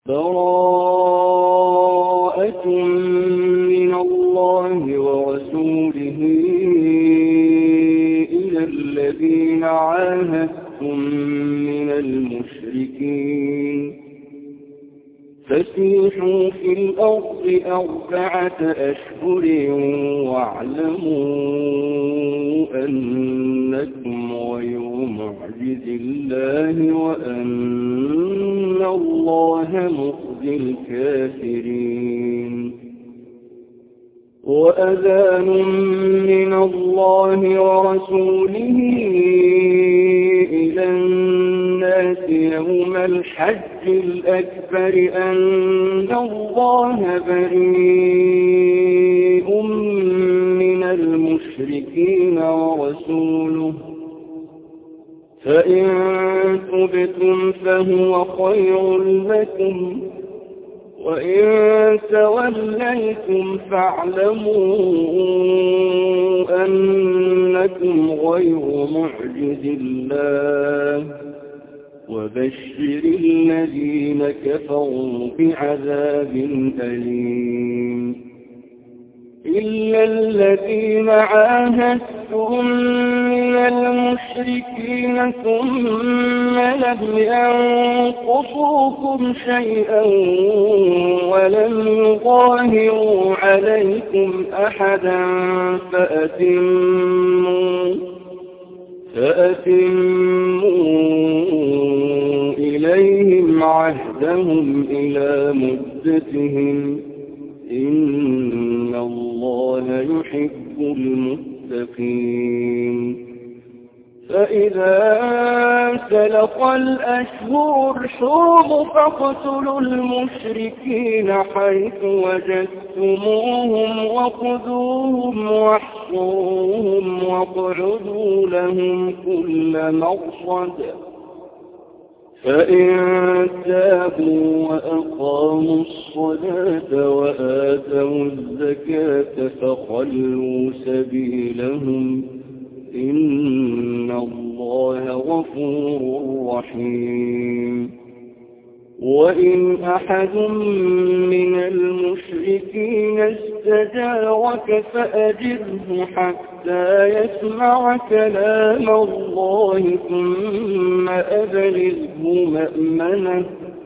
براءة من الله ورسوله إلى الذين عاهدتم من المشركين فسيحوا في الأرض 4 أشهر واعلموا أنكم غير معجز الله وأن الله مخزي الكافرين وأذان من الله ورسوله إلى الناس يوم الحج الأكبر أن الله بريء من المشركين ورسوله فإن تبتم فهو خير لكم وإن توليتم فاعلموا أنكم غير معجز الله وبشر الذين كفروا بعذاب أليم إلا الذين عاهدتم من المشركين ثم لم ينقصوكم شيئا ولم يظاهروا عليكم أحدا فأتموا إليهم عهدهم إلى مدتهم إن الله يحب المتقين فإذا سلق الأشهر الحرم فاقتلوا المشركين حيث وجدتموهم وخذوهم واحصروهم واقعدوا لهم كل مرصد فإن تابوا وأقاموا الصلاة وآتوا الزكاة فخلوا سبيلهم إن الله غفور رحيم وإن أحد من المشركين استجارك فأجره حتى يسمع كلام الله ثم أبلغه مأمنه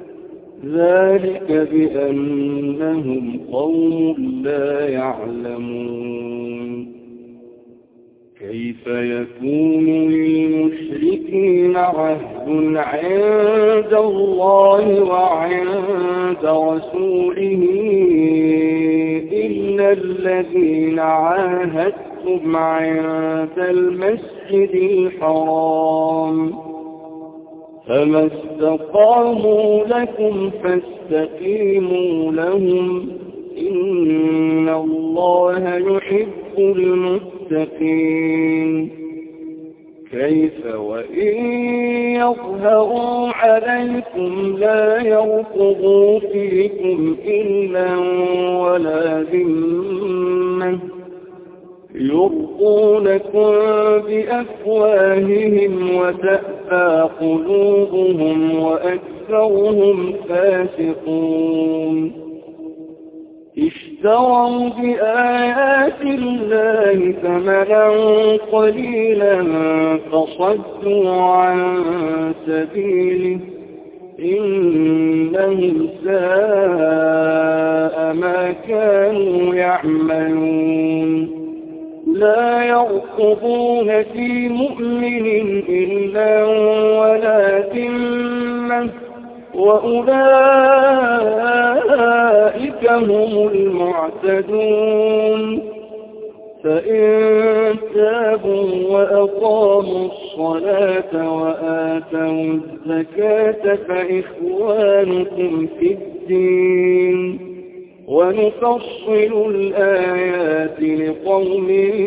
ذلك بأنهم قوم لا يعلمون كيف يكون للمشركين عهد عند الله وعند رسوله إلا الذين عاهدتم عند المسجد الحرام فما استقاموا لكم فاستقيموا لهم إن الله يحب المتقين كيف وإن يظهروا عليكم لا يرقبوا فيكم إلا ولا ذمة يرضونكم بأفواههم وتأبى قلوبهم وأكثرهم فاسقون اشتروا بآيات الله ثمنا قليلا فصدوا عن سبيله إنهم ساء ما كانوا يعملون لا يرقبون في مؤمن إلا ولا ذمة وأولئك هم المعتدون فإن تابوا وأقاموا الصلاة وآتوا الزكاة فإخوانكم في الدين ونفصل الآيات لقوم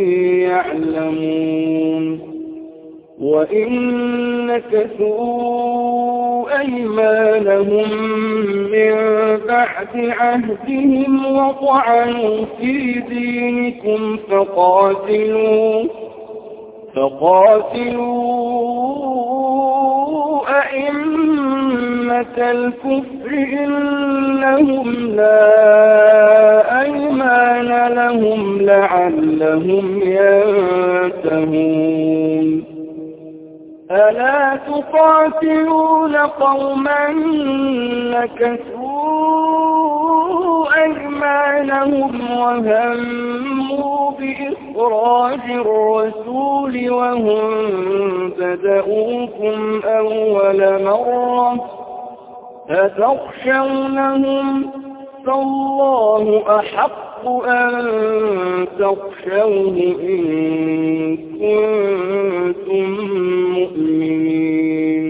يعلمون وإن نكثوا أيمانهم من بعد عهدهم وطعنوا في دينكم فقاتلوا أئمة الكفر إنهم لا أيمان لهم لعلهم ينتهون ألا تقاتلون قوما نكثوا أيمانهم وهموا بإخراج الرسول وهم بدؤوكم أول مرة أتخشونهم فالله أحق أن تخشوه إن كنتم مؤمنين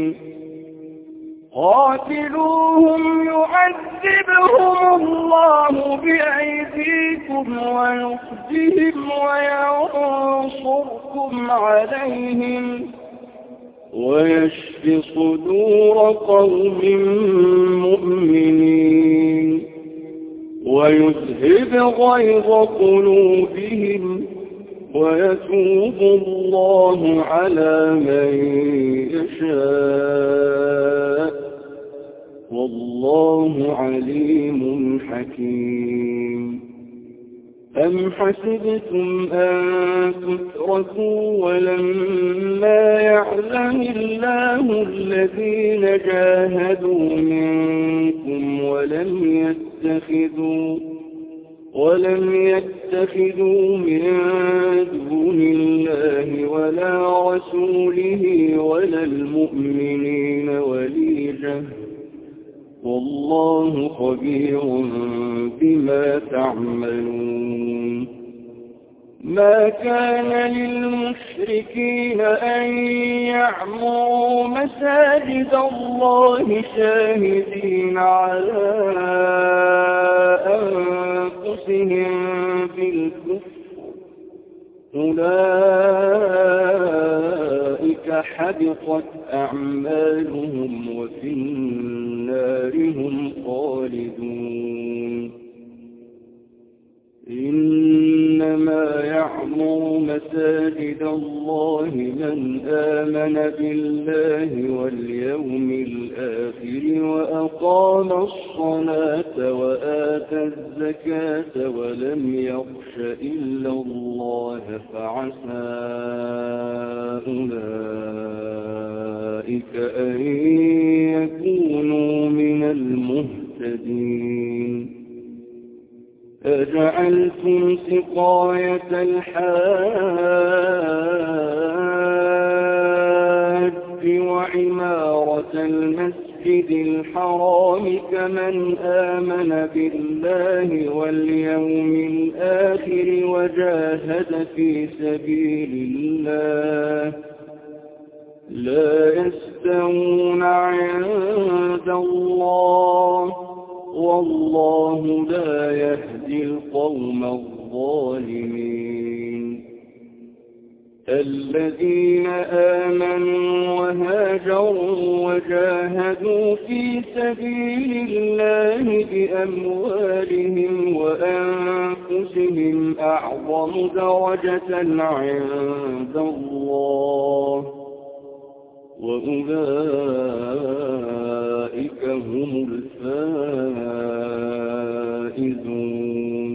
قاتلوهم يعذبهم الله بأيديكم ويخزهم وينصركم عليهم ويشف صدور قوم مؤمنين ويذهب غيظ قلوبهم ويتوب الله على من يشاء والله عليم حكيم أم حسبتم أن تتركوا ولما يعلم الله الذين جاهدوا منكم ولم يتخذوا من دون الله ولا رسوله ولا المؤمنين وليجة والله خبير بما تعملون ما كان للمشركين أن يعمروا مساجد الله شاهدين على أنفسهم بالكفر أولئك حبطت أعمالهم وفي النار هم خالدون إنما يعمر مساجد الله من آمن بالله واليوم الآخر وأقام الصلاة وآتى الزكاة ولم يخش إلا الله فعسى أولئك أن يكونوا من المهتدين أجعلتم سقاية الحاج وعمارة المسجد الحرام كمن آمن بالله واليوم الآخر وجاهد في سبيل الله لا يستوون عند الله والله لا يهدي القوم الظالمين الذين آمنوا وهاجروا وجاهدوا في سبيل الله بأموالهم وأنفسهم أعظم درجة عند الله وأولئك هم الفائزون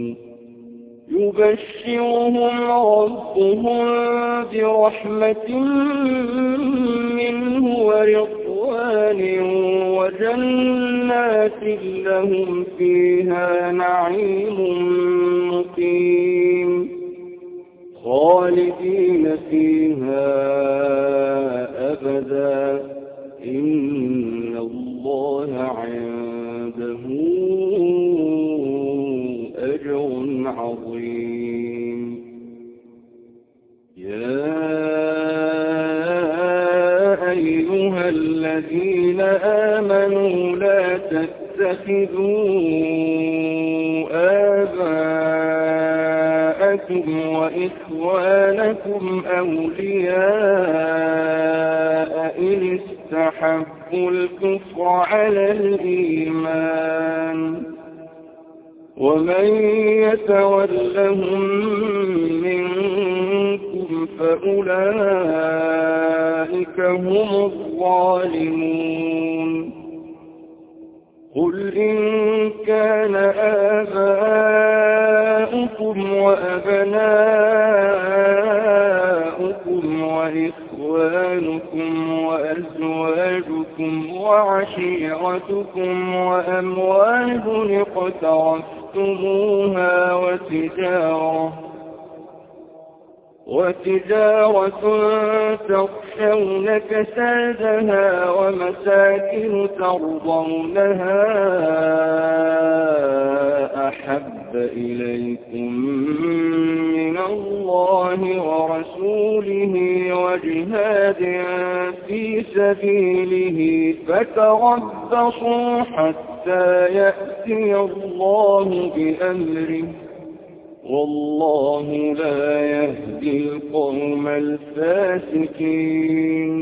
يبشرهم ربهم برحمة منه ورضوان وجنات لهم فيها نعيم مقيم خالدين فيها أبدا إن الله عنده أجر عظيم يا أيها الذين آمنوا لا تتخذوا آباءكم وإخوانكم أولياء إن استحبوا الكفر على الإيمان ومن يتولهم منكم فأولئك هم الظالمون. قل إن كان آباؤكم وأبناؤكم وإخوانكم وأزواجكم وعشيرتكم وأموال اقترفتموها وتجارة تخشون كسادها ومساكن ترضونها أحب إليكم من الله ورسوله وجهاد في سبيله فتربصوا حتى يأتي الله بأمره والله لا يهدي القوم الفاسقين.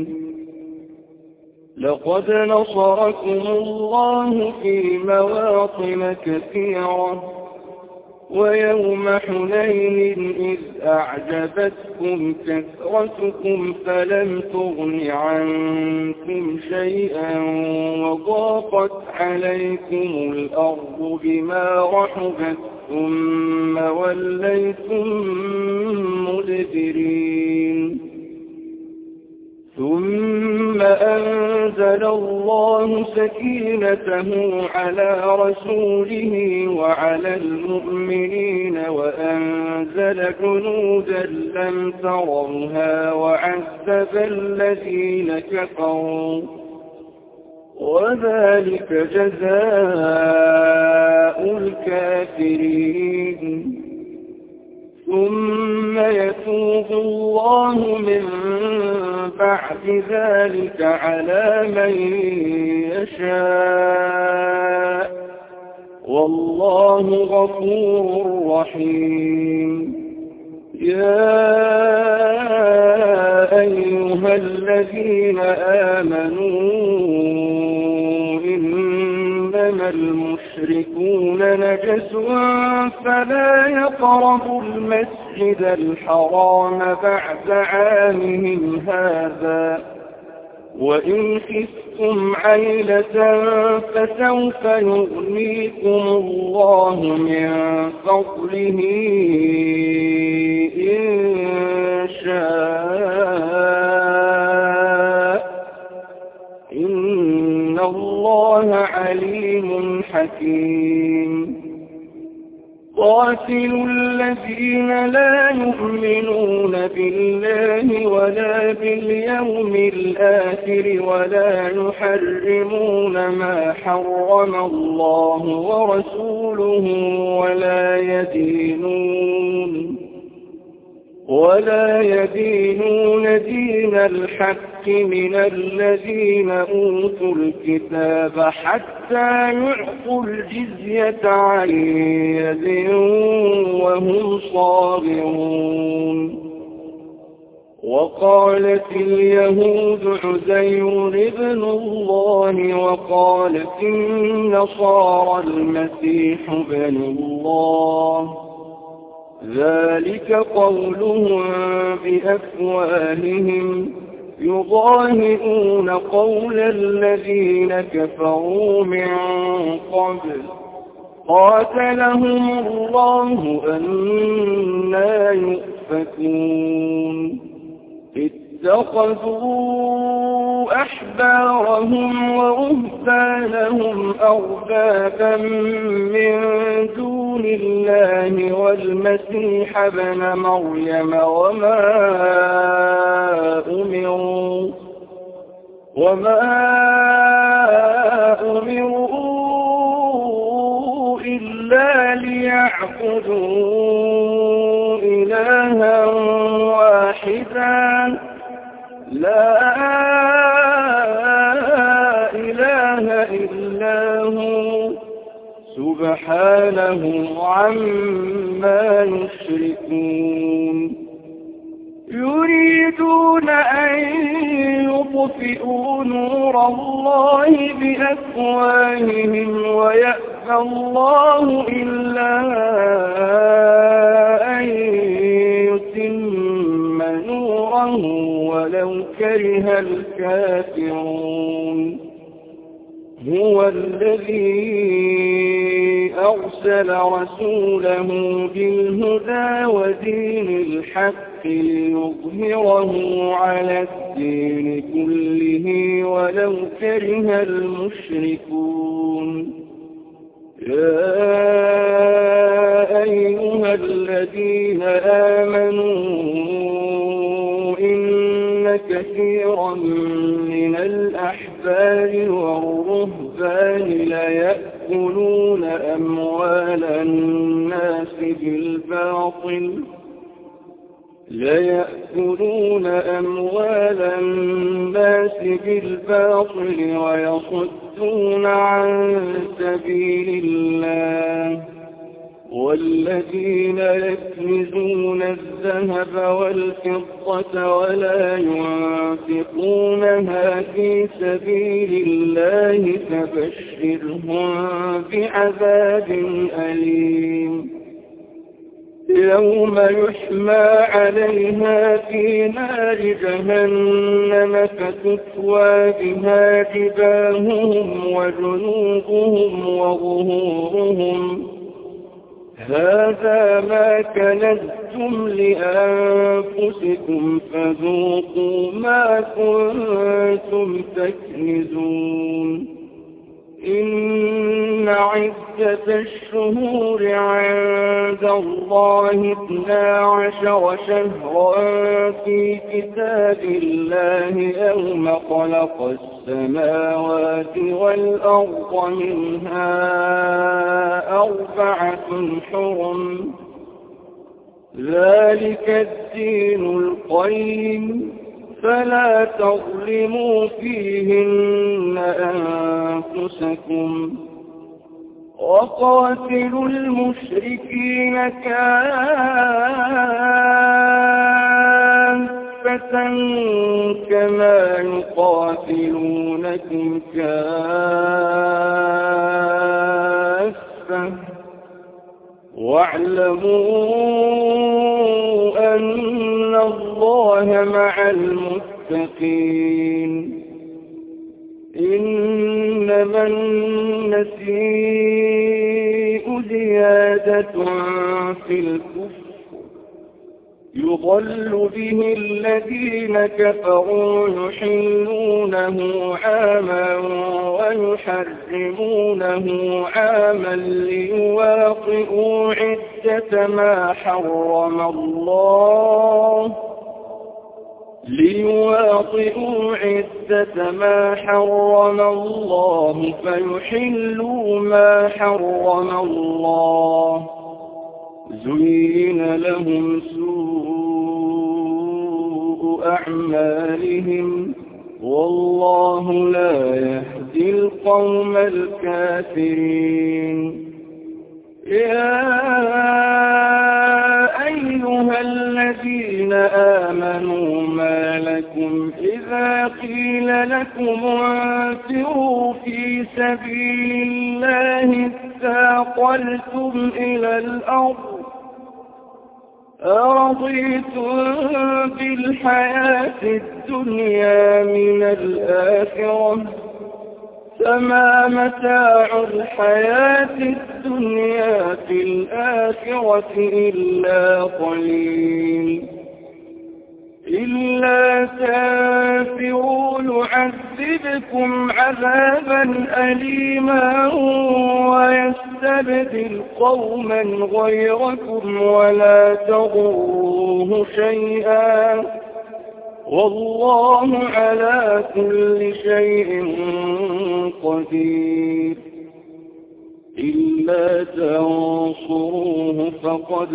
لقد نصركم الله في مواطن كثيرة ويوم حنين إذ أعجبتكم كثرتكم فلم تغن عنكم شيئا وضاقت عليكم الأرض بما رحبت ثم وليتم مدبرين. ثم أنزل الله سكينته على رسوله وعلى المؤمنين وأنزل جنودا لم تروها وعذب الذين كفروا وذلك جزاء الكافرين. ثم يتوب الله من بعد ذلك على من يشاء والله غفور رحيم. يا أيها الذين آمنوا إنما المشركون نجس فلا يقربوا المسجد الحرام بعد عامهم هذا وإن خفتم عيلة فسوف يغنيكم الله من فضله إن شاء إن الله عليم حكيم. قاتلوا الذين لا يؤمنون بالله ولا باليوم الآخر ولا يحرمون ما حرم الله ورسوله ولا يدينون دين الحق من الذين أوتوا الكتاب حتى يعطوا الجزية عن يد وهم صاغرون. وقالت اليهود عزير ابن الله وقالت النصارى المسيح ابن الله ذلك قولهم بأفواههم يضاهئون قول الذين كفروا من قبل قاتلهم الله أنى يؤفكون. اتخذوا أحبارهم ورهبانهم أربابا من دون الله والمسيح ابن مريم وما أمروا إلا ليعبدوا إلها واحدا لا إله إلا هو سبحانه عما يشركون. يريدون أن يطفئوا نور الله بأفواههم ويأبى الله إلا أن يتم كره الكافرون هو الذي أرسل رسوله بالهدى ودين الحق ليظهره على الدين كله ولو كره المشركون يا أيها الذين آمنوا إن كثيرا من الأحبار والرهبان ليأكلون أموال الناس بالباطل ويصدون عن سبيل الله والذين يكنزون الذهب والفضة ولا ينفقونها في سبيل الله فبشرهم بعذاب أليم يوم يحمى عليها في نار جهنم فتكوى بها جباههم وجنوبهم وظهورهم هذا ما كنزتم لأنفسكم فذوقوا ما كنتم تكنزون إن عدة الشهور عند الله 12 شهرا في كتاب الله يوم خلق السماوات والأرض منها 4 حرم ذلك الدين القيم فلا تظلموا فيهن أنفسكم وقاتلوا المشركين كافة كما يقاتلونكم كافة واعلموا أن الله مع المتقين إنما النسيء زيادة في الكفر يضل به الذين كفروا يحلونه عاما ويحرمونه عاما ليواطئوا عدة ما حرم الله فيحلوا ما حرم الله زين لهم سوء أعمالهم والله لا يهدي القوم الكافرين يا أيها الذين آمنوا ما لكم إذا قيل لكم انفروا في سبيل الله اثاقلتم إلى الأرض أرضيتم بالحياة الدنيا من الآخرة فما متاع الحياة الدنيا في الآخرة إلا قليل إلا تنفروا يعذبكم عذابا أليما ويستبدل قوما غيركم ولا تضروه شيئا والله على كل شيء قدير إلا تنصروه فقد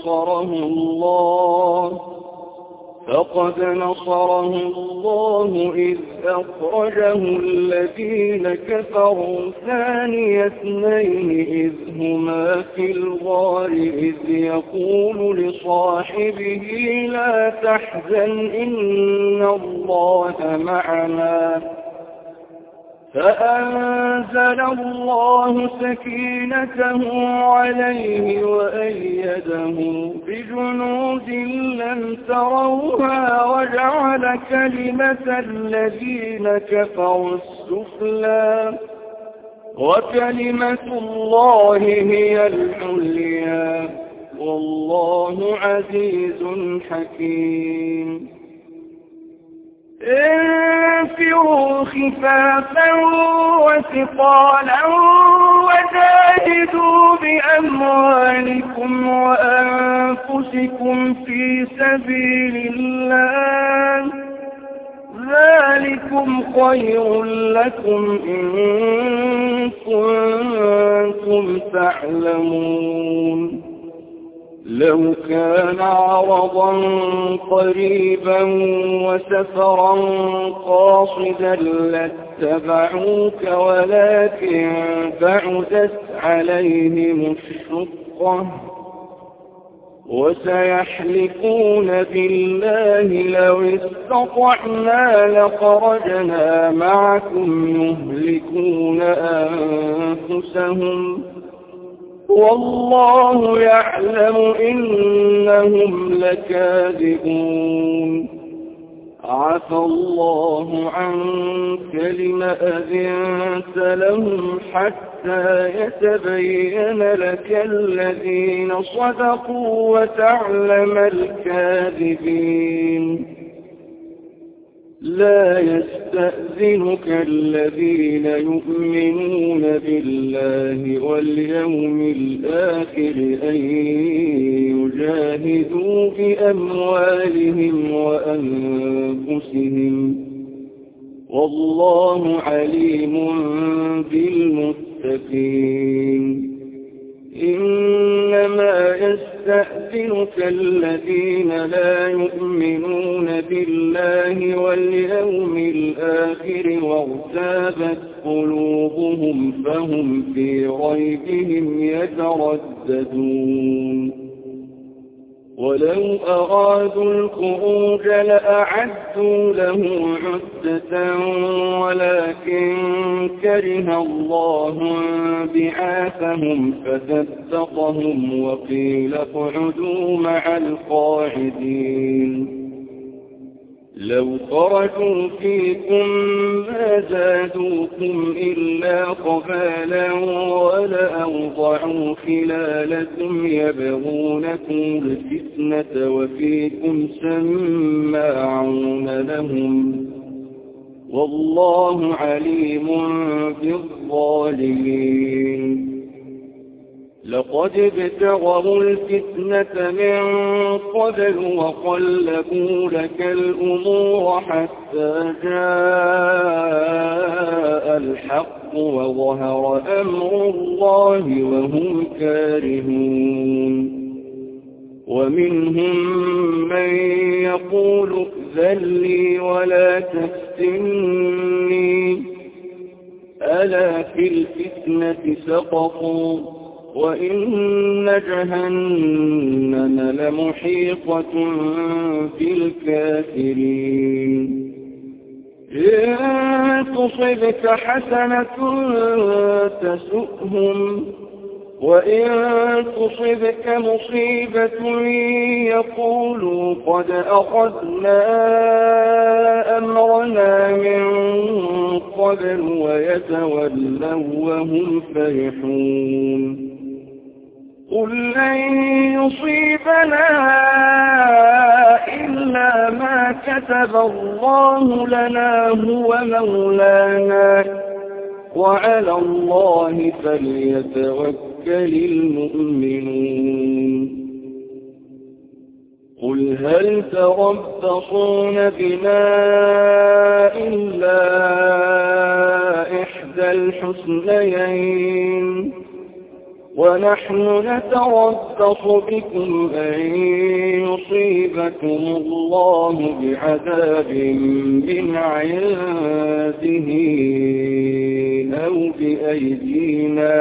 نصره الله إذ أخرجه الذين كفروا ثاني اثنين إذ هما في الغار إذ يقول لصاحبه لا تحزن إن الله معنا فأنزل الله سكينته عليه وأيده بجنود لم تروها وجعل كلمة الذين كفروا السفلى وكلمة الله هي العليا والله عزيز حكيم انفروا خفافا وثقالا وجاهدوا بأموالكم وأنفسكم في سبيل الله ذلكم خير لكم إن كنتم تعلمون لو كان عرضا قريبا وسفرا قاصدا لاتبعوك ولكن بعدت عليهم الشقة وسيحلفون بالله لو استطعنا لخرجنا معكم يهلكون أنفسهم والله يعلم إنهم لكاذبون عفى الله عنك لم أذنت لهم حتى يتبين لك الذين صدقوا وتعلم الكاذبين لا يستأذنك الذين يؤمنون بالله واليوم الآخر أن يجاهدوا بأموالهم وأنفسهم والله عليم بالمتقين إنما يستأذنك الذين لا يؤمنون بالله واليوم الآخر وارتابت قلوبهم فهم في ريبهم يترددون ولو أرادوا الخروج لأعدوا له عدة ولكن كره الله بعاثهم فثبطهم وقيل اقعدوا مع القاعدين لو خرجوا فيكم ما زادوكم إلا قبالا ولأوضعوا خلالكم يبغونكم الفتنة وفيكم سماعون لهم والله عليم بالظالمين لقد ابتغوا الفتنة من قبل وقلبوا لك الأمور حتى جاء الحق وظهر أمر الله وهم كارهون ومنهم من يقول ائذن لي ولا تفتني ألا في الفتنة سقطوا وإن جهنم لمحيطة بالكافرين إن تصبك حسنة تسؤهم وإن تصبك مصيبة يقولوا قد أخذنا أمرنا من قبل ويتولوا وهم فرحون قل لن يصيبنا إلا ما كتب الله لنا هو مولانا وعلى الله فليتوكل المؤمنون قل هل تربصون بنا إلا إحدى الحسنيين ونحن نتربص بكم أن يصيبكم الله بعذاب من عنده أو بأيدينا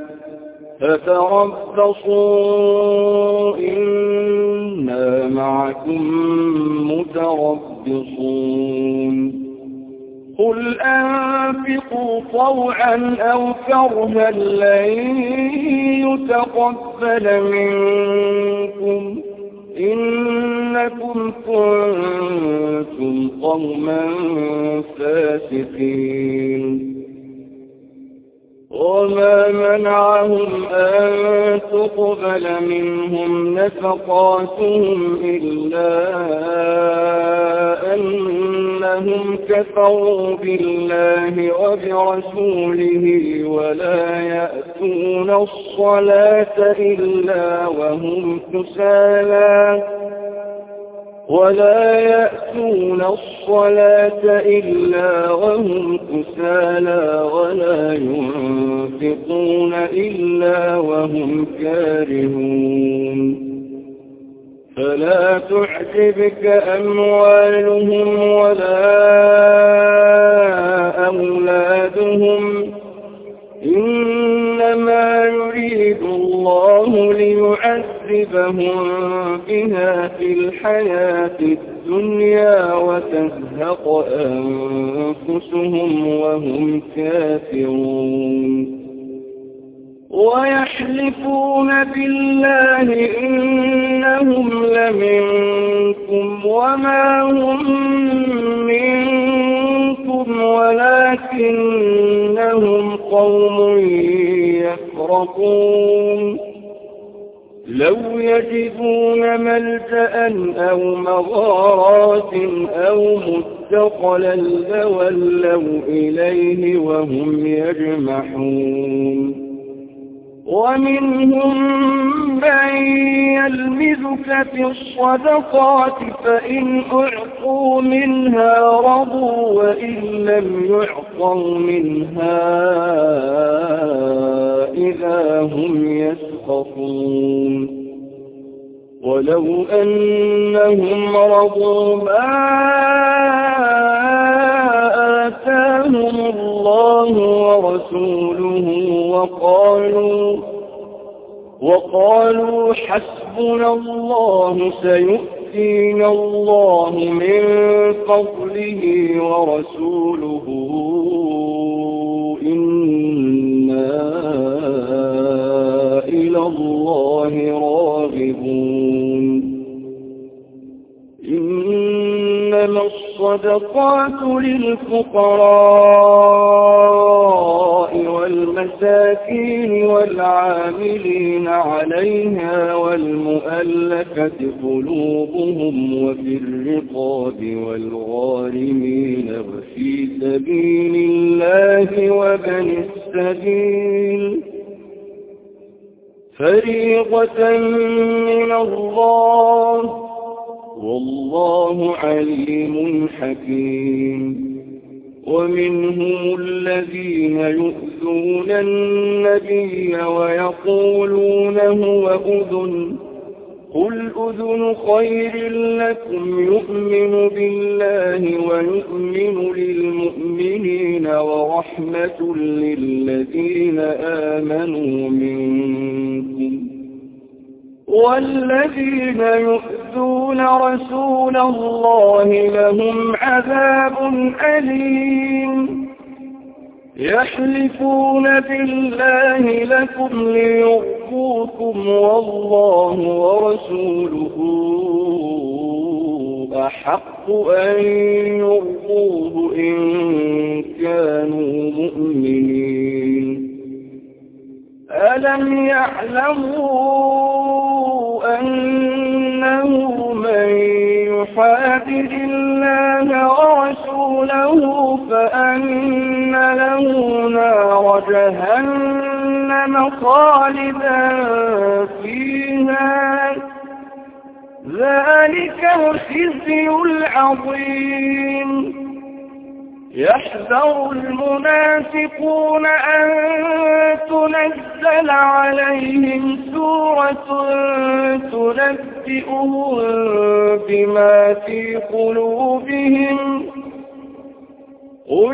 فتربصوا إنا معكم متربصون قل أنفقوا طوعا أو كرها لن يتقبل منكم إنكم كنتم قوما فاسقين وما منعهم أن تقبل منهم نفقاتهم إلا أنهم كفروا بالله وبرسوله ولا يأتون الصلاة إلا وهم كسالى ولا ينفقون إلا وهم كارهون فلا تعجبك أموالهم ولا أولادهم إنما يريد الله ليعذبهم بها في الحياة الدنيا وتزهق أنفسهم وهم كافرون ويحلفون بالله إنهم لمنكم وما هم منكم ولكنهم قوم يفرقون لو يجدون ملجأ أو مغارات أو مدخلا لولوا إليه وهم يجمحون ومنهم من يلمزك في الصدقات فإن أعطوا منها رضوا وإن لم يعطوا منها إذا هم يسخطون ولو أنهم رضوا ما آتاهم الله ورسوله وقالوا حسبنا الله سيؤتينا الله من فضله ورسوله إنا إلى الله راغبون إنما الصدقات للفقراء والمساكين والعاملين عليها والمؤلفة قلوبهم وفي الرقاب والغارمين وفي سبيل الله وابن السبيل فريضة من الله والله عليم حكيم ومنهم الذين يؤذون النبي ويقولون هو أذن قل أذن خير لكم يؤمن بالله ويؤمن للمؤمنين ورحمة للذين آمنوا منكم والذين يؤذون رسول الله لهم عذاب أليم يحلفون بالله لكم ليرضوكم والله ورسوله أحق أن يرضوه إن كانوا مؤمنين ألم يعلموا أنه من يحادد الله ورسوله فأن له نار جهنم خالدا فيها ذلك الخزي العظيم يحذر المنافقون أن تنزل عليهم سورة تنبئهم بما في قلوبهم قل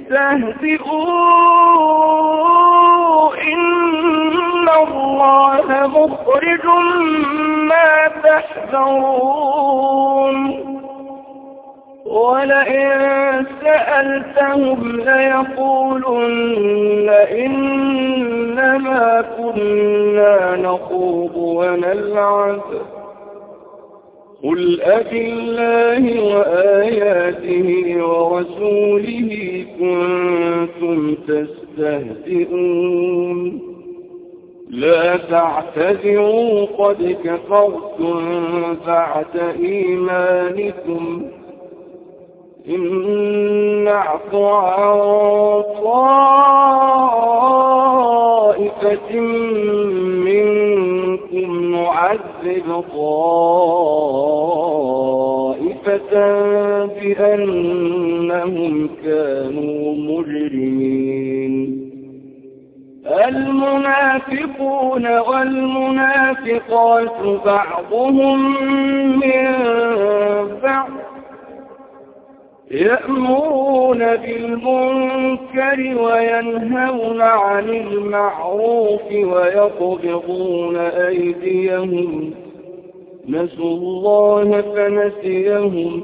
استهزئوا إن الله مخرج ما تحذرون ولئن سألتهم ليقولن إنما كنا نخوض ونلعب قل أبالله وآياته ورسوله كنتم تستهزئون لا تعتذروا قد كفرتم بعد إيمانكم إن نعف عن طائفة منكم نعذب طائفة بأنهم كانوا مجرمين المنافقون والمنافقات بعضهم من بعض يأمرون بالمنكر وينهون عن المعروف ويقبضون أيديهم نسوا الله فنسيهم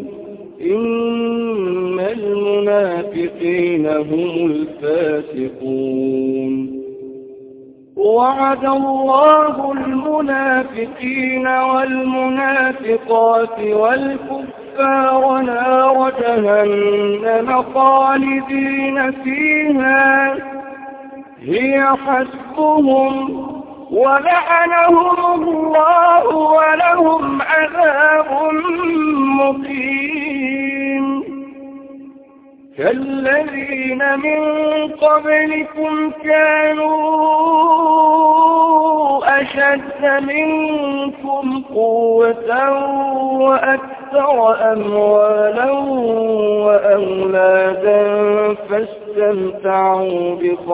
إن المنافقين هم الفاسقون وعد الله المنافقين والمنافقات والكفار نار جهنم خالدين فيها هي حسبهم ولعنهم الله ولهم عذاب مقيم كالذين من قبلكم كانوا أشد منكم قوة وأكثر أموالا وأولادا فاستمتعوا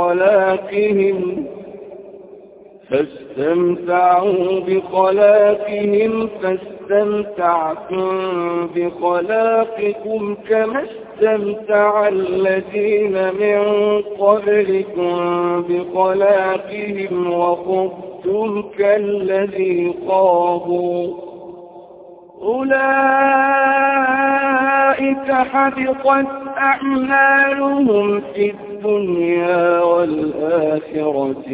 بخلاقهم فاستمتعتم بخلاقكم كما استمتع الذين من قبلكم بخلاقهم وخضتم كالذي خاضوا أولئك حبطت أعمالهم في الدنيا والآخرة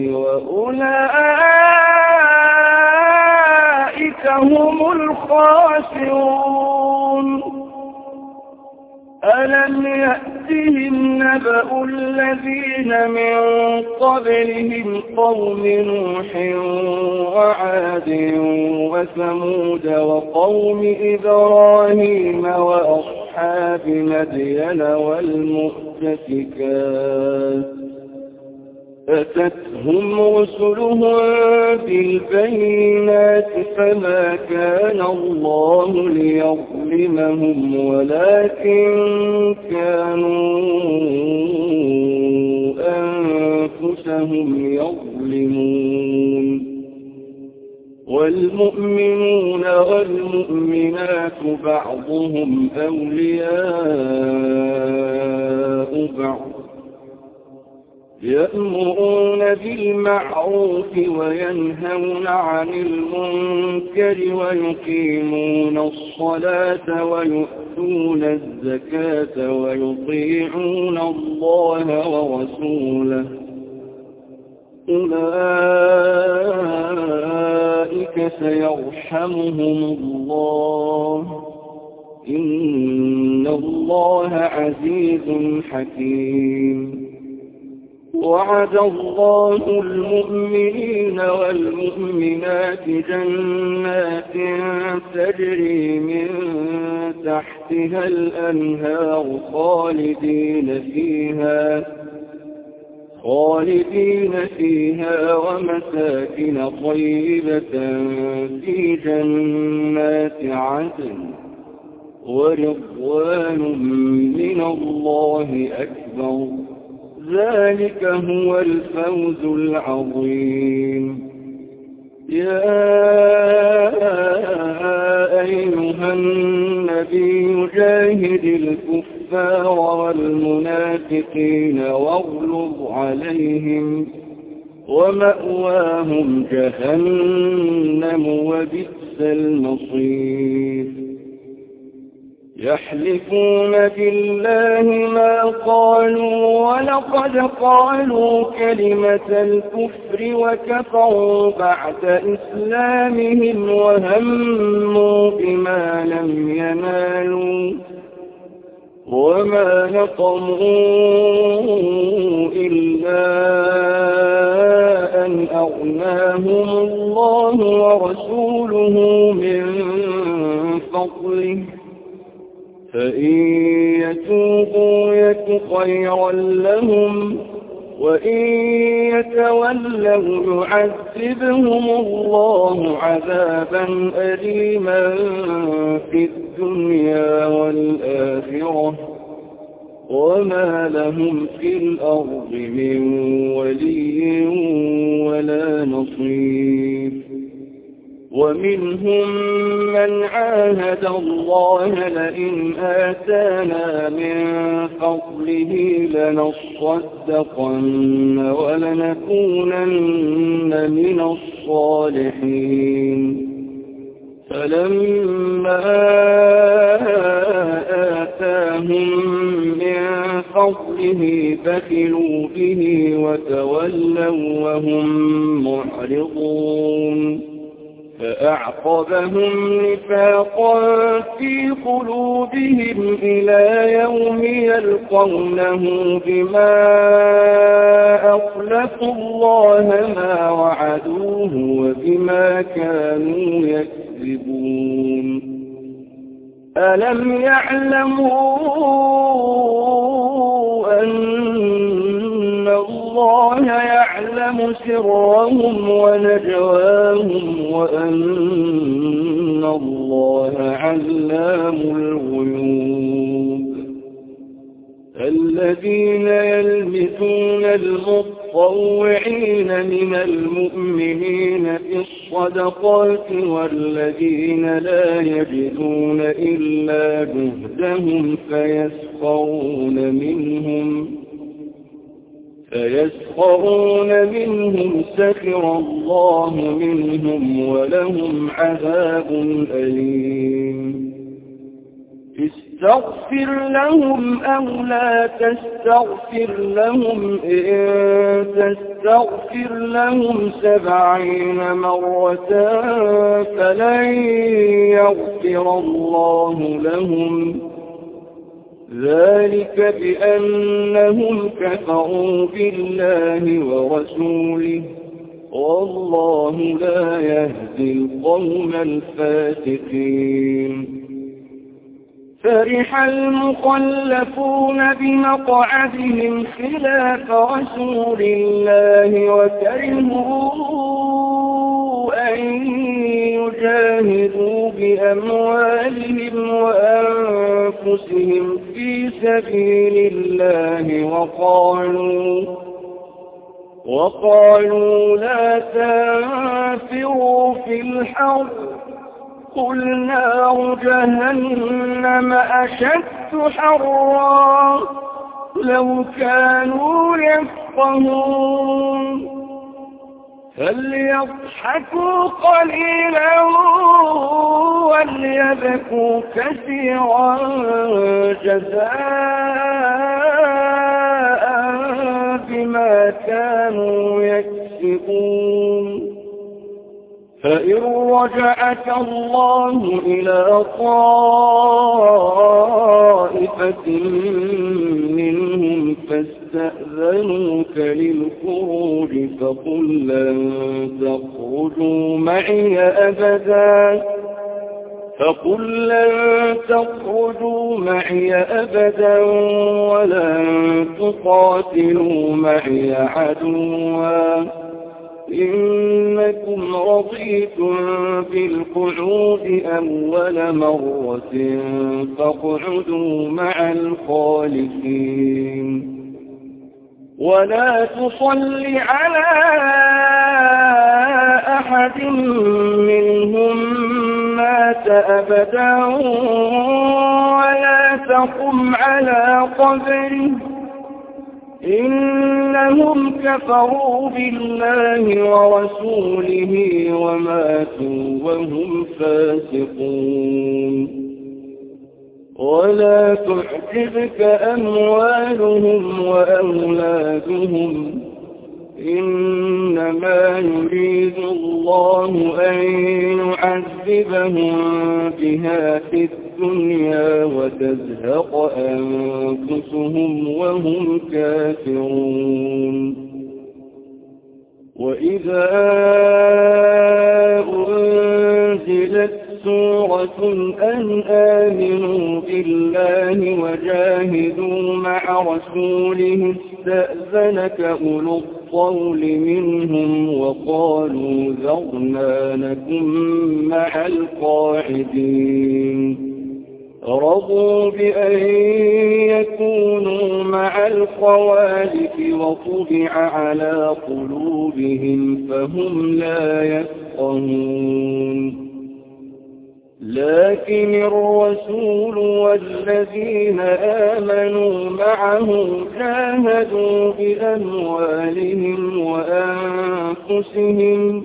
وأولئك هم الخاسرون ألم يأتهم نبأ الذين من قبلهم قوم نوح وعاد وثمود وقوم إبراهيم وأصحاب مدين والمؤتفكات أتتهم رسلهم بالبينات فما كان الله ليظلمهم ولكن كانوا أنفسهم يظلمون والمؤمنون والمؤمنات بعضهم أولياء بعض يأمرون بالمعروف وينهون عن المنكر ويقيمون الصلاة ويؤتون الزكاة ويطيعون الله ورسوله أولئك سيرحمهم الله إن الله عزيز حكيم وعد الله المؤمنين والمؤمنات جنات تجري من تحتها الأنهار خالدين فيها ومساكن طيبة في جنات عدن ورضوان من الله أكبر ذلك هو الفوز العظيم يا أيها النبي جاهد الكفار والمنافقين واغلظ عليهم ومأواهم جهنم وبئس المصير يحلفون بالله ما قالوا ولقد قالوا كلمة الكفر وكفروا بعد إسلامهم وهموا بما لم ينالوا وما نقموا إلا أن أغناهم الله ورسوله من فضله فإن يتوبوا يك خيرا لهم وإن يتولوا يعذبهم الله عذابا أليما في الدنيا والآخرة وما لهم في الأرض من ولي ولا نصير ومنهم من عاهد الله لئن آتانا من فضله لنصدقن ولنكونن من الصالحين فلما آتاهم من فضله بخلوا به وتولوا وهم معرضون فأعقبهم نفاقا في قلوبهم إلى يوم يلقونه بما أخلفوا الله ما وعدوه وبما كانوا يكذبون ألم يعلموا أن الله يعلم سرهم ونجواهم وأن الله علام الغيوب الذين يلمزون المطوعين من المؤمنين في الصدقات والذين لا يجدون إلا جهدهم فيسخرون منهم سخر الله منهم ولهم عذاب أليم استغفر لهم أو لا تستغفر لهم إن تستغفر لهم 70 مرة فلن يغفر الله لهم ذلك بأنهم كفروا بالله ورسوله والله لا يهدي القوم الفاسقين فرح المخلفون بمقعدهم خلاف رسول الله وكرهوا أن يجاهدوا بأموالهم وأنفسهم في سبيل الله وقالوا لا تنفروا في الحر قل نار جهنم أشد حرا لو كانوا يفقهون فليضحكوا قليلا وليبكوا كثيرا جزاء بما كانوا يكسبون فإن رجعك الله إلى طائفة منهم فاستأذنوك للخروج فقل لن تخرجوا معي أبدا ولن تقاتلوا معي عدوا إنكم رضيتم بالقعود أول مرة فاقعدوا مع الخالفين ولا تصل على أحد منهم مات أبدا ولا تقم على قبره إنهم كفروا بالله ورسوله وماتوا وهم فاسقون ولا تعجبك أموالهم وأولادهم إنما يريد الله أن يعذبهم بها في الدنيا وتزهق أنفسهم وهم كافرون. وإذا أنزلت سورة أن آمنوا بالله وجاهدوا مع رسوله استأذنك أولو الطول منهم وقالوا ذرنا نكن مع القاعدين رضوا بأن يكونوا مع الخوالف وطبع على قلوبهم فهم لا يفقهون. لكن الرسول والذين آمنوا معه جاهدوا بأموالهم وأنفسهم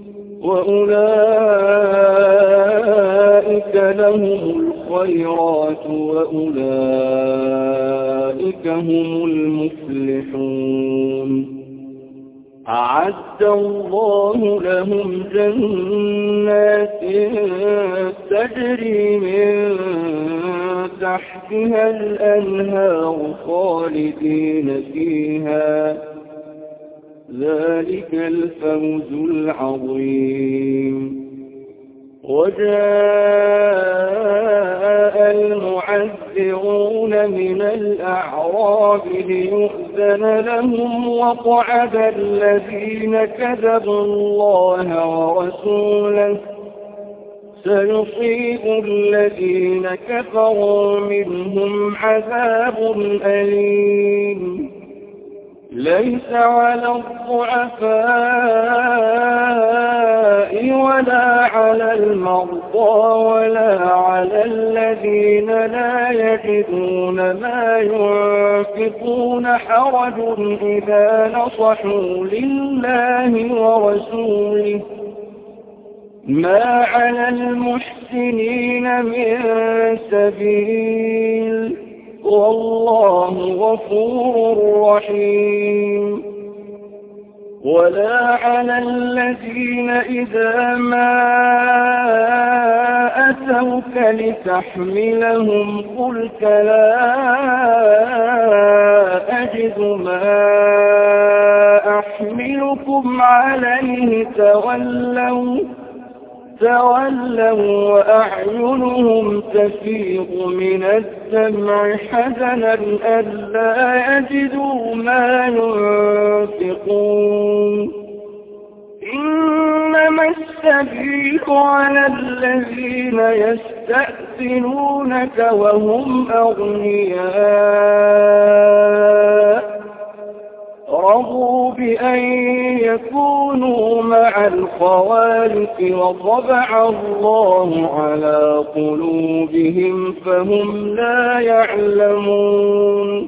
وأولئك لهم الخيرات وأولئك هم المفلحون. أعد الله لهم جنات تجري من تحتها الأنهار خالدين فيها ذلك الفوز العظيم. وجاء المعذرون من الأعراب ليؤذن لهم وقعد الذين كذبوا الله ورسوله سيصيب الذين كفروا منهم عذاب أليم. ليس على الضعفاء ولا على المرضى ولا على الذين لا يجدون ما ينفقون حرج إذا نصحوا لله ورسوله ما على المحسنين من سبيل والله غفور رحيم. ولا على الذين إذا ما أتوك لتحملهم قلت لا أجد ما أحملكم عليه تولوا وأعينهم تفيض من الدمع حزنا ألا يجدوا ما ينفقون. إنما السبيل على الذين يستأذنونك وهم أغنياء رضوا بأن يكونوا مع الخوالف وطبع الله على قلوبهم فهم لا يعلمون.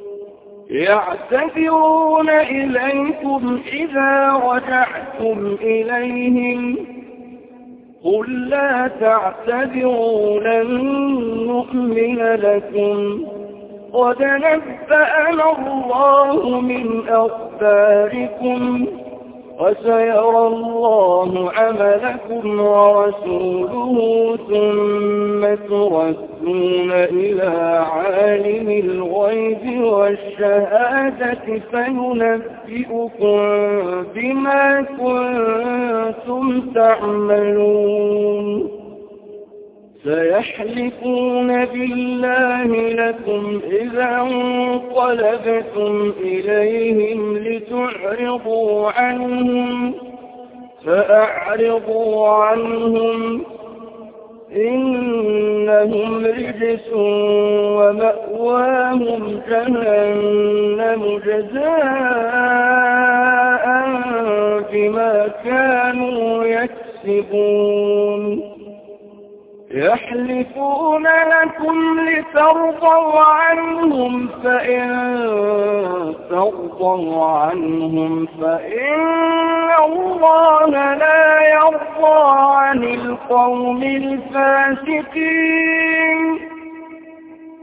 يعتذرون إليكم إذا رجعتم إليهم قل لا تعتذروا لن نؤمن لكم قد نبأنا الله من أخباركم وسيرى الله عملكم ورسوله ثم تردون إلى عالم الغيب والشهادة فينبئكم بما كنتم تعملون. سيحلفون بالله لكم إذا انقلبتم إليهم لتعرضوا عنهم فأعرضوا عنهم إنهم رجس ومأواهم جهنم جزاء بما كانوا يكسبون. يحلفون لكم لترضوا عنهم فإن ترضوا عنهم فإن الله لا يرضى عن القوم الفاسقين.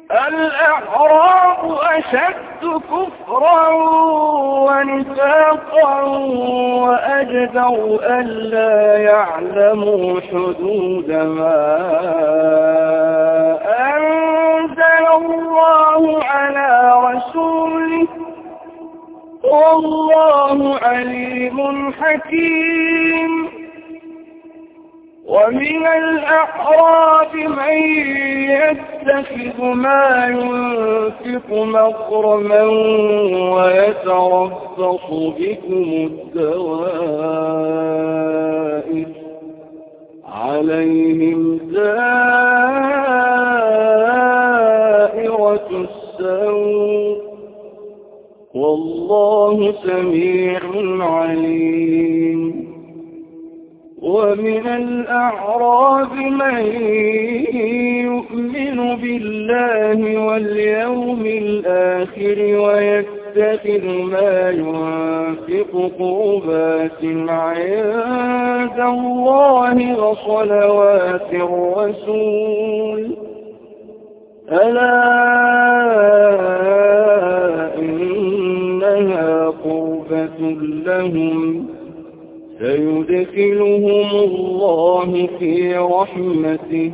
الأعراب أشد كفرا ونفاقا وأجدر ألا يعلموا حدود ما أنزل الله على رسوله والله عليم حكيم. ومن الأعراب من يتخذ ما ينفق مغرما ويتربص بكم الدوائر عليهم دائرة السوء والله سميع عليم. ومن الأعراب من يؤمن بالله واليوم الآخر ويتخذ ما ينفق قربات عند الله وصلوات الرسول ألا إنها قربة لهم سيدخلهم الله في رحمته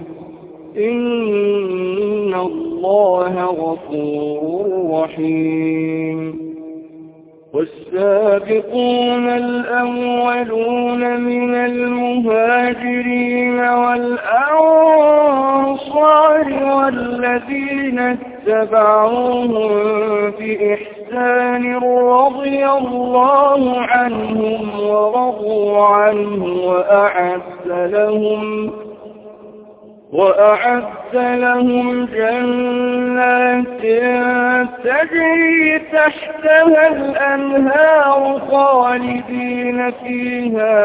إن الله غفور رحيم. والسابقون الأولون من المهاجرين والأنصار والذين اتبعوهم بإحسان رضي الله عنهم ورضوا عنه وأعد لهم جنات تجري تحتها الأنهار خالدين فيها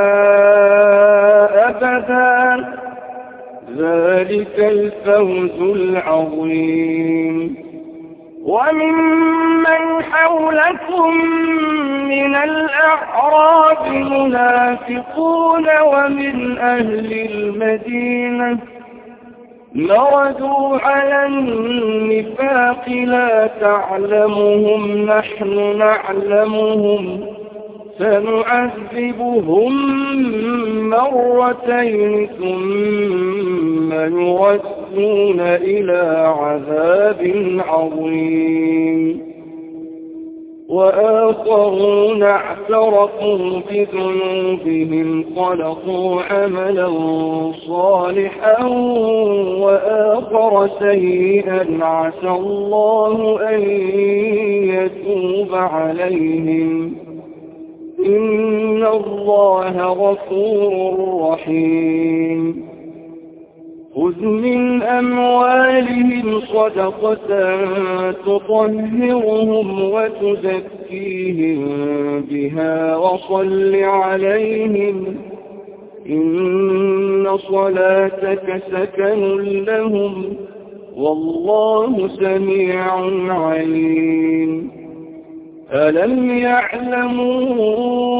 أبدا ذلك الفوز العظيم. وممن حولكم من الأعراب منافقون ومن أهل المدينة مردوا على النفاق لا تعلمهم نحن نعلمهم سنعذبهم مرتين ثم يردون إلى عذاب عظيم. وآخرون اعترفوا بذنوبهم خلقوا عملا صالحا وآخر سيئا عسى الله أن يتوب عليهم إن الله غفور رحيم. خذ من أموالهم صدقة تطهرهم وتزكيهم بها وصل عليهم إن صلاتك سكن لهم والله سميع عليم. ألم يعلموا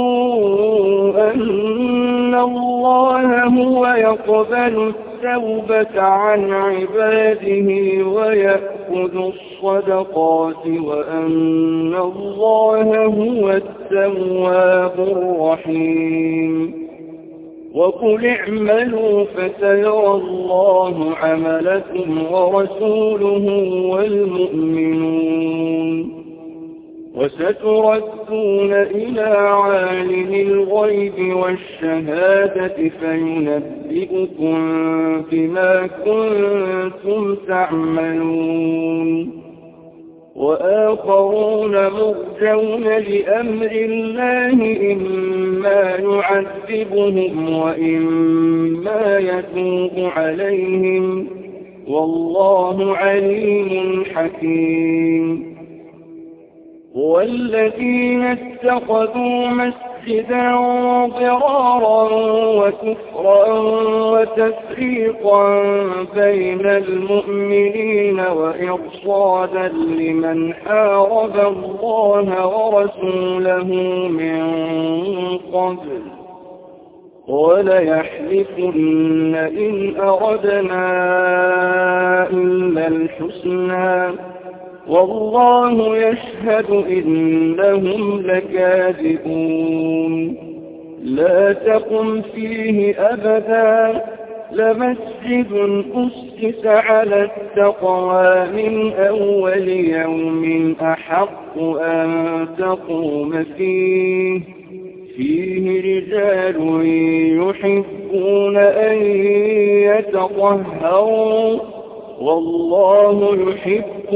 أن الله هو يقبل التوبة عن عباده ويأخذ الصدقات وأن الله هو التواب الرحيم. وقل اعملوا فسيرى الله عملكم ورسوله والمؤمنون وستردون إلى عالم الغيب والشهادة فينبئكم بما كنتم تعملون. وآخرون مرجون لأمر الله إما يعذبهم وإما يتوب عليهم والله عليم حكيم. والذين اتخذوا مسجدا ضرارا وكفرا وتفريقا بين المؤمنين وإرصادا لمن حارب الله ورسوله من قبل وليحلفن إن أردنا إلا الحسنى والله يشهد إنهم لكاذبون لا تقم فيه أبدا لمسجد أسس على التقوى من أول يوم أحق أن تقوم فيه رجال يحبون أن يتطهروا والله يحب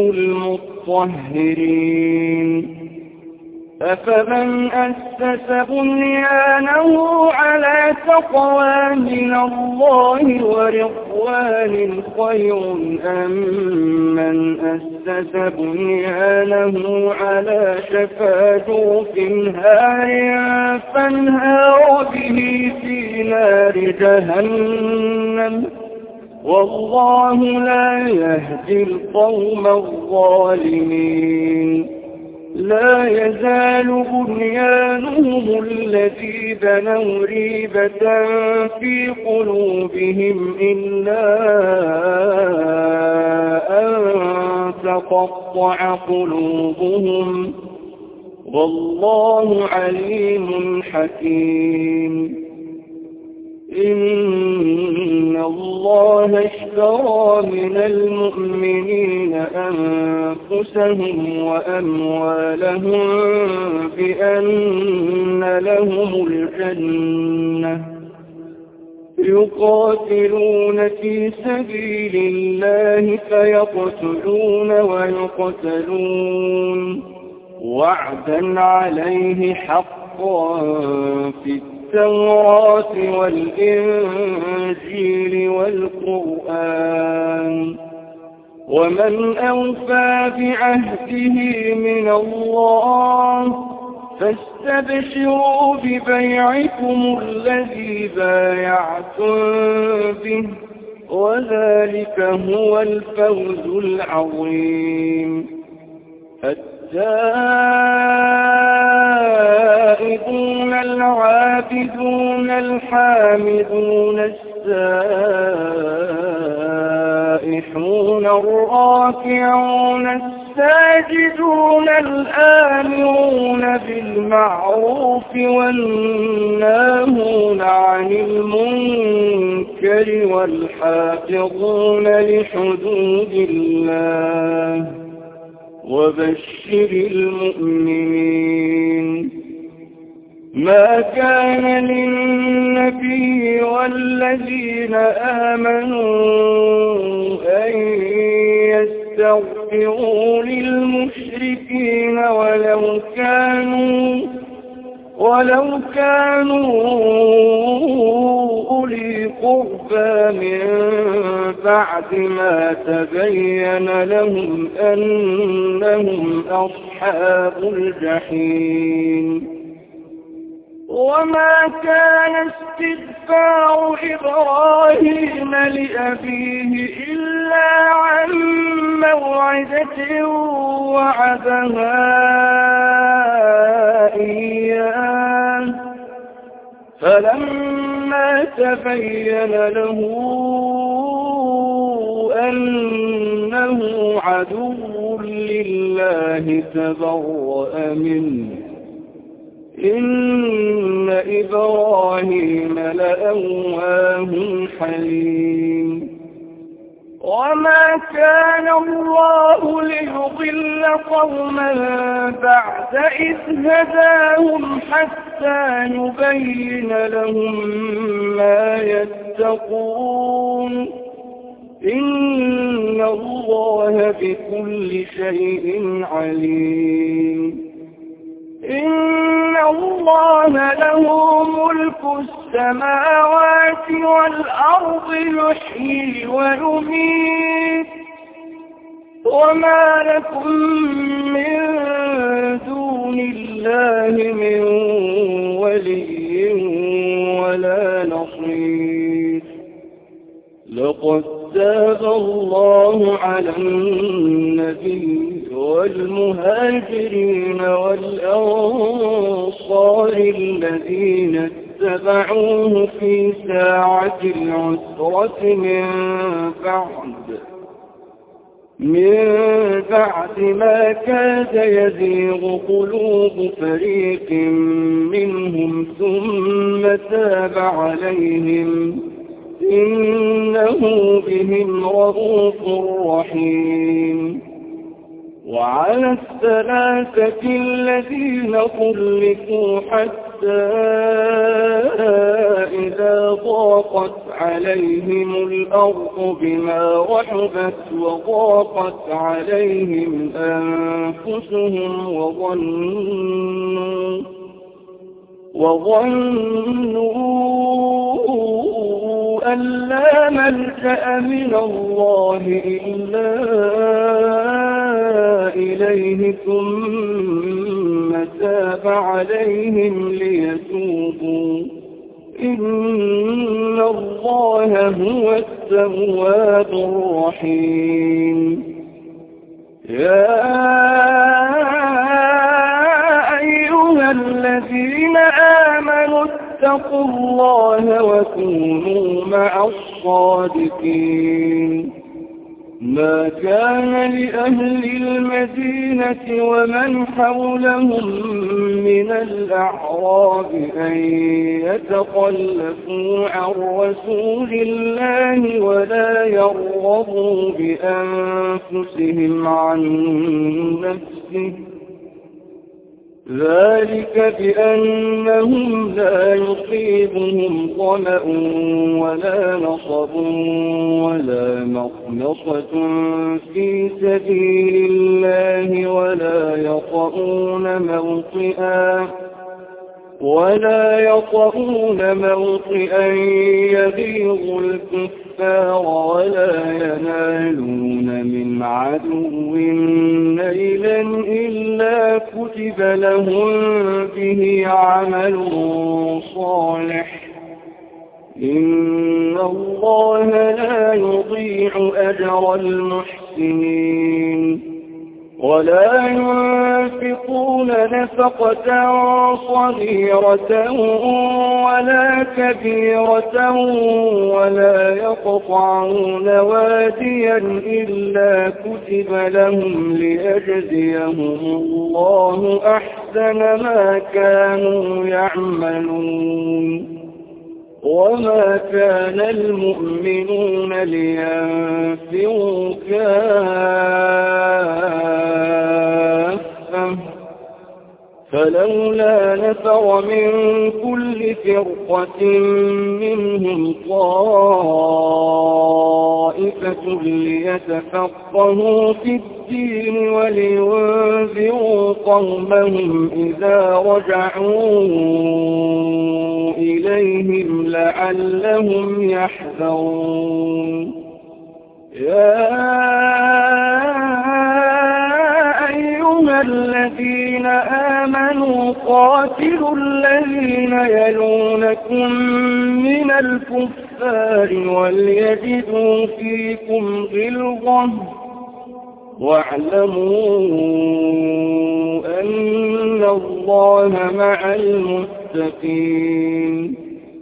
المطهرين أفمن أسس بنيانه على تقوى من الله ورضوان خير أم من أسس بنيانه على شفا جرف هار فانهار به في نار جهنم والله لا يهدي القوم الظالمين لا يزال بنيانهم الذي بنوا ريبة في قلوبهم إلا أن تقطع قلوبهم والله عليم حكيم إن الله اشترى من المؤمنين أنفسهم وأموالهم بأن لهم الجنة يقاتلون في سبيل الله فيقتلون ويقتلون وعدا عليه حقا في التوراة والإنجيل والقرآن ومن أوفى بعهده من الله فاستبشروا ببيعكم الذي بايعتم به وذلك هو الفوز العظيم التائبون العابدون الحامدون السائحون الراكعون الساجدون الآمرون بالمعروف والناهون عن المنكر والحافظون لحدود الله وبشر المؤمنين ما كان للنبي والذين آمنوا أن يستغفروا للمشركين ولو كانوا أولي قربى من بعد ما تبين لهم أنهم أصحاب الجحيم وما كان استغفار إبراهيم لأبيه إلا عن موعدة وعدها إياه فلما تبين له أنه عدو لله تبرأ منه إن إبراهيم لأواه حليم وما كان الله ليضل قوما بعد إذ هداهم حتى يبين لهم ما يتقون إن الله بكل شيء عليم إن الله له ملك السماوات والأرض يحيي ويميت وما لكم من دون الله من ولي ولا نصير لقد تاب الله على النبي والمهاجرين والأنصار الذين اتبعوه في ساعة العسرة من بعد ما كاد يزيغ قلوب فريق منهم ثم تاب عليهم إنه بهم رؤوف رحيم. وعلى الثلاثة الذين خلفوا حتى إذا ضاقت عليهم الأرض بما رحبت وضاقت عليهم أنفسهم وظنوا أن لا ملجأ من الله إلا إليه ثم تاب عليهم ليتوبوا إن الله هو التواب الرحيم. يا أيها الذين آمنوا اتقوا الله وكونوا مع الصادقين. ما كان لأهل المدينة ومن حولهم من الأعراب أن يتخلفوا عن رسول الله ولا يرغبوا بأنفسهم عن نفسه، ذلك بأنهم لا يصيبهم ظمأ ولا نصب ولا مخمصة في سبيل الله ولا يطؤون موطئا يغيظ الكفار ولا ينالون من عدو نيلا إلا كتب لهم به عمل صالح إن الله لا يضيع أجر المحسنين. ولا ينفقون نفقة صغيرة ولا كبيرة ولا يقطعون واديا إلا كتب لهم ليجزيهم الله أحسن ما كانوا يعملون. وما كان المؤمنون لينفروا كافة فلولا نفر من كل فرقة منهم طائفة ليتفقهوا في الدين ولينذروا قومهم إذا رجعوا إليهم لعلهم يحذرون. يا أيها الذين آمنوا قاتلوا الذين يلونكم من الكفار وليجدوا فيكم غلظة واعلموا أن الله مع المتقين.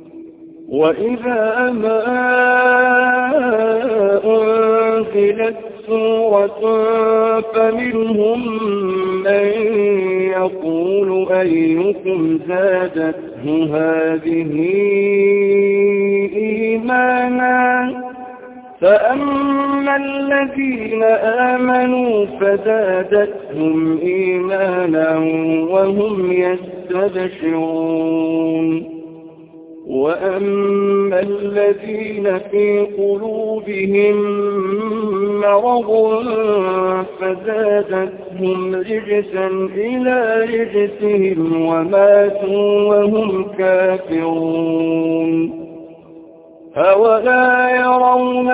وإذا ما أنزلت سورة فمنهم من يقول أيكم زادته هذه إيمانا فأما الذين آمنوا فزادتهم إيمانا وهم يستبشرون. وأما الذين في قلوبهم مرض فزادتهم رجسا إلى رجسهم وماتوا وهم كافرون. أولا يرون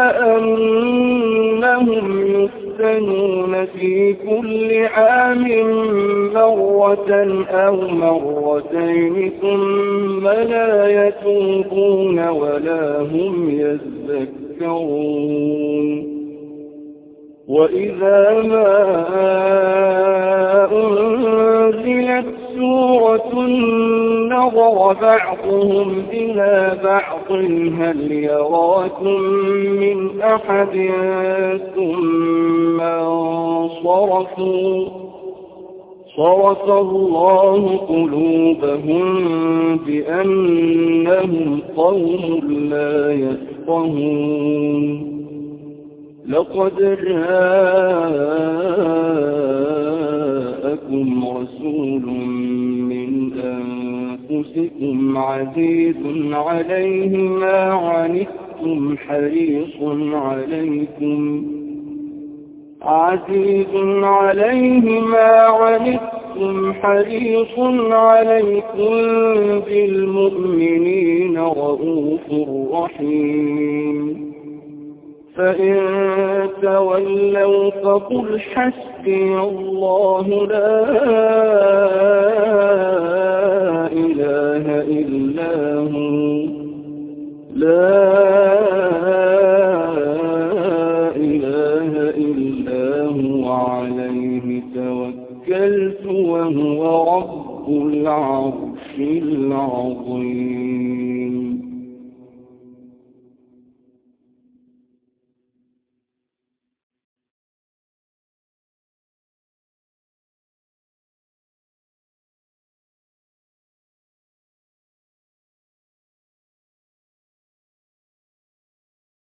أنهم يفتنون في كل عام مرة أو مرتين ثم لا يتوبون ولا هم يذكرون. وإذا ما أنزلت سورة نظر بعضهم إلى بعض هل يراكم من أحد ثم انصرفوا صرف الله قلوبهم بأنهم قوم لا يفقهون لقد جاءكم رسول من أنفسكم عزيز عليه ما عنتم حريص عليكم بالمؤمنين رؤوف رحيم فإن تولوا فقل حسبي الله لا إله إلا هو